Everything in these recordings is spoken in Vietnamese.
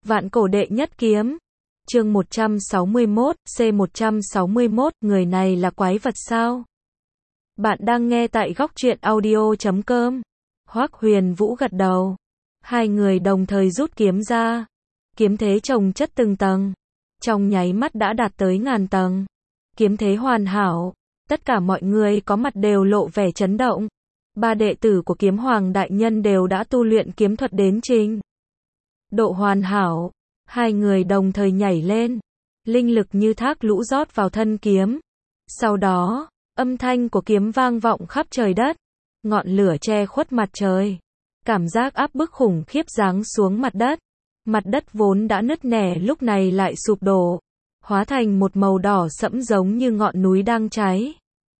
Vạn cổ đệ nhất kiếm. Chương 161, C161, người này là quái vật sao? Bạn đang nghe tại góc truyện audio.com. Hoắc Huyền Vũ gật đầu. Hai người đồng thời rút kiếm ra. Kiếm thế chồng chất từng tầng. Trong nháy mắt đã đạt tới ngàn tầng. Kiếm thế hoàn hảo. Tất cả mọi người có mặt đều lộ vẻ chấn động. Ba đệ tử của Kiếm Hoàng đại nhân đều đã tu luyện kiếm thuật đến trình độ hoàn hảo. Hai người đồng thời nhảy lên. Linh lực như thác lũ rót vào thân kiếm. Sau đó, âm thanh của kiếm vang vọng khắp trời đất. Ngọn lửa che khuất mặt trời. Cảm giác áp bức khủng khiếp giáng xuống mặt đất. Mặt đất vốn đã nứt nẻ lúc này lại sụp đổ. Hóa thành một màu đỏ sẫm giống như ngọn núi đang cháy.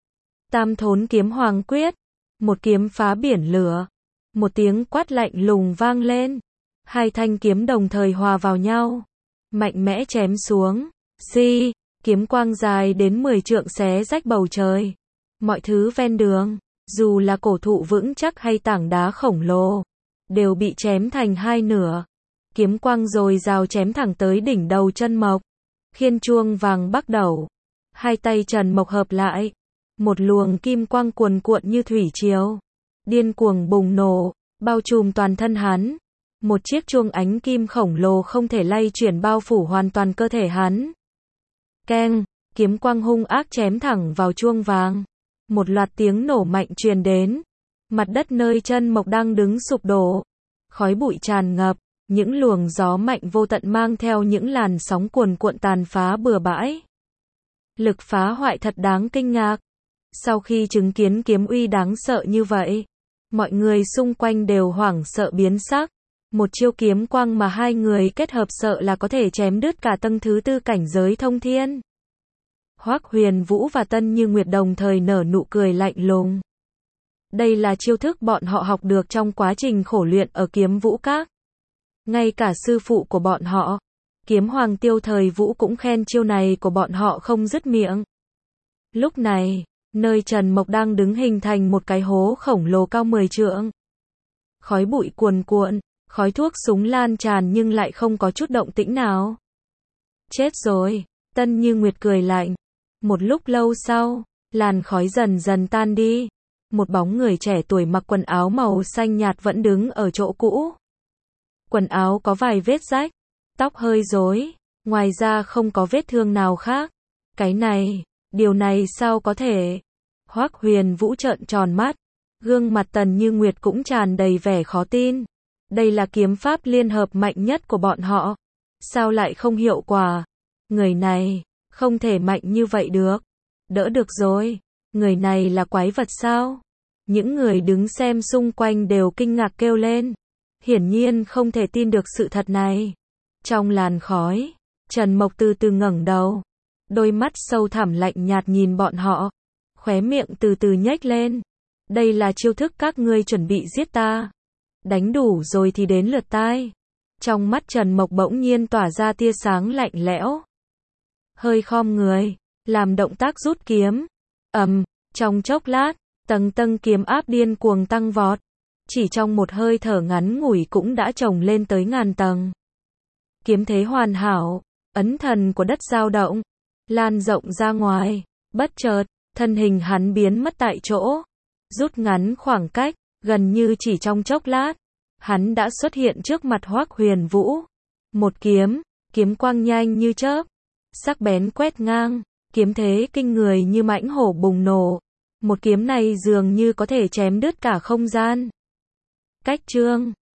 Tam thốn kiếm hoàng quyết. Một kiếm phá biển lửa. Một tiếng quát lạnh lùng vang lên. Hai thanh kiếm đồng thời hòa vào nhau. Mạnh mẽ chém xuống. Xi, kiếm quang dài đến 10 trượng xé rách bầu trời. Mọi thứ ven đường, dù là cổ thụ vững chắc hay tảng đá khổng lồ, đều bị chém thành hai nửa. Kiếm quang dồi dào chém thẳng tới đỉnh đầu Trần Mộc. Khiên chuông vàng bắt đầu. Hai tay Trần Mộc hợp lại. Một luồng kim quang cuồn cuộn như thủy triều. Điên cuồng bùng nổ, bao trùm toàn thân hắn. Một chiếc chuông ánh kim khổng lồ không thể lay chuyển bao phủ hoàn toàn cơ thể hắn. Keng, kiếm quang hung ác chém thẳng vào chuông vàng. Một loạt tiếng nổ mạnh truyền đến. Mặt đất nơi Trần Mộc đang đứng sụp đổ. Khói bụi tràn ngập, những luồng gió mạnh vô tận mang theo những làn sóng cuồn cuộn tàn phá bừa bãi. Lực phá hoại thật đáng kinh ngạc. Sau khi chứng kiến kiếm uy đáng sợ như vậy, mọi người xung quanh đều hoảng sợ biến sắc. Một chiêu kiếm quang mà hai người kết hợp sợ là có thể chém đứt cả tầng thứ tư cảnh giới thông thiên. Hoắc Huyền Vũ và Tân Như Nguyệt đồng thời nở nụ cười lạnh lùng. Đây là chiêu thức bọn họ học được trong quá trình khổ luyện ở Kiếm Vũ Các. Ngay cả sư phụ của bọn họ, Kiếm Hoàng Tiêu Thời Vũ cũng khen chiêu này của bọn họ không dứt miệng. Lúc này, nơi Trần Mộc đang đứng hình thành một cái hố khổng lồ cao 10 trượng. Khói bụi cuồn cuộn, khói thuốc súng lan tràn nhưng lại không có chút động tĩnh nào. Chết rồi, Tân Như Nguyệt cười lạnh. Một lúc lâu sau, làn khói dần dần tan đi. Một bóng người trẻ tuổi mặc quần áo màu xanh nhạt vẫn đứng ở chỗ cũ. Quần áo có vài vết rách, tóc hơi rối, ngoài ra không có vết thương nào khác. Cái này, điều này sao có thể? Hoắc Huyền Vũ trợn tròn mắt, gương mặt Tần Như Nguyệt cũng tràn đầy vẻ khó tin. Đây là kiếm pháp liên hợp mạnh nhất của bọn họ. Sao lại không hiệu quả? Người này, không thể mạnh như vậy được. Đỡ được rồi. Người này là quái vật sao? Những người đứng xem xung quanh đều kinh ngạc kêu lên. Hiển nhiên không thể tin được sự thật này. Trong làn khói, Trần Mộc từ từ ngẩng đầu. Đôi mắt sâu thẳm lạnh nhạt nhìn bọn họ. Khóe miệng từ từ nhếch lên. Đây là chiêu thức các ngươi chuẩn bị giết ta. Đánh đủ rồi thì đến lượt tai. Trong mắt Trần Mộc bỗng nhiên tỏa ra tia sáng lạnh lẽo. Hơi khom người, làm động tác rút kiếm. Trong chốc lát, tầng tầng kiếm áp điên cuồng tăng vọt. Chỉ trong một hơi thở ngắn ngủi cũng đã chồng lên tới ngàn tầng. Kiếm thế hoàn hảo, ấn thần của đất dao động, lan rộng ra ngoài. Bất chợt, thân hình hắn biến mất tại chỗ. Rút ngắn khoảng cách, gần như chỉ trong chốc lát. Hắn đã xuất hiện trước mặt Hoắc Huyền Vũ. Một kiếm, kiếm quang nhanh như chớp. Sắc bén quét ngang, kiếm thế kinh người như mãnh hổ bùng nổ. Một kiếm này dường như có thể chém đứt cả không gian. Cách chương